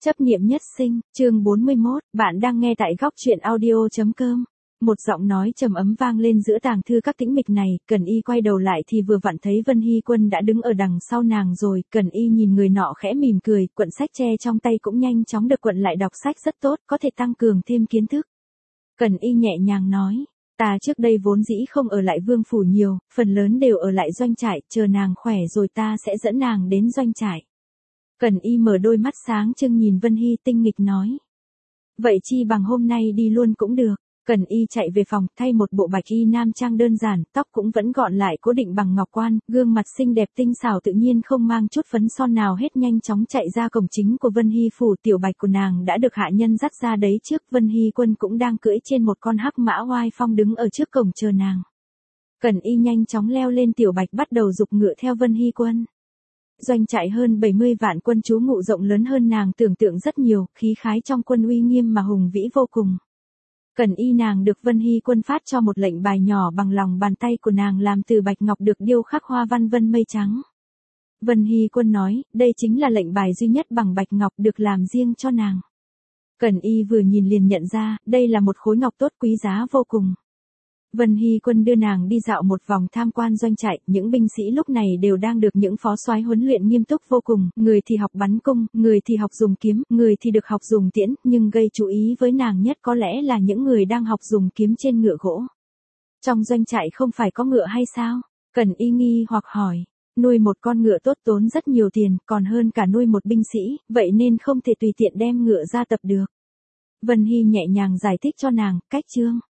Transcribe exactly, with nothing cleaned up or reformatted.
Chấp niệm nhất sinh, chương bốn mươi mốt, bạn đang nghe tại góc truyện audio.com. Một giọng nói trầm ấm vang lên giữa tàng thư các tĩnh mịch này, Cần Y quay đầu lại thì vừa vặn thấy Vân Hy Quân đã đứng ở đằng sau nàng rồi, Cần Y nhìn người nọ khẽ mỉm cười, cuộn sách tre trong tay cũng nhanh chóng được cuộn lại đọc sách rất tốt, có thể tăng cường thêm kiến thức. Cần Y nhẹ nhàng nói, ta trước đây vốn dĩ không ở lại vương phủ nhiều, phần lớn đều ở lại doanh trại, chờ nàng khỏe rồi ta sẽ dẫn nàng đến doanh trại. Cần Y mở đôi mắt sáng trưng nhìn Vân Hy tinh nghịch nói. Vậy chi bằng hôm nay đi luôn cũng được. Cần Y chạy về phòng, thay một bộ bạch y nam trang đơn giản, tóc cũng vẫn gọn lại cố định bằng ngọc quan, gương mặt xinh đẹp tinh xảo tự nhiên không mang chút phấn son nào hết, nhanh chóng chạy ra cổng chính của Vân Hy phủ. Tiểu bạch của nàng đã được hạ nhân dắt ra đấy trước, Vân Hy Quân cũng đang cưỡi trên một con hắc mã oai phong đứng ở trước cổng chờ nàng. Cần Y nhanh chóng leo lên tiểu bạch bắt đầu giục ngựa theo Vân Hy Quân. Doanh trại hơn bảy mươi vạn quân trú ngụ rộng lớn hơn nàng tưởng tượng rất nhiều, khí khái trong quân uy nghiêm mà hùng vĩ vô cùng. Cần Y nàng được Vân Hy Quân phát cho một lệnh bài nhỏ bằng lòng bàn tay của nàng làm từ bạch ngọc được điêu khắc hoa văn vân mây trắng. Vân Hy Quân nói, đây chính là lệnh bài duy nhất bằng bạch ngọc được làm riêng cho nàng. Cần Y vừa nhìn liền nhận ra, đây là một khối ngọc tốt quý giá vô cùng. Vân Hy Quân đưa nàng đi dạo một vòng tham quan doanh trại, những binh sĩ lúc này đều đang được những phó soái huấn luyện nghiêm túc vô cùng, người thì học bắn cung, người thì học dùng kiếm, người thì được học dùng tiễn, nhưng gây chú ý với nàng nhất có lẽ là những người đang học dùng kiếm trên ngựa gỗ. Trong doanh trại không phải có ngựa hay sao? Cần Y nghi hoặc hỏi. Nuôi một con ngựa tốt tốn rất nhiều tiền, còn hơn cả nuôi một binh sĩ, vậy nên không thể tùy tiện đem ngựa ra tập được. Vân Hy nhẹ nhàng giải thích cho nàng, cách chương.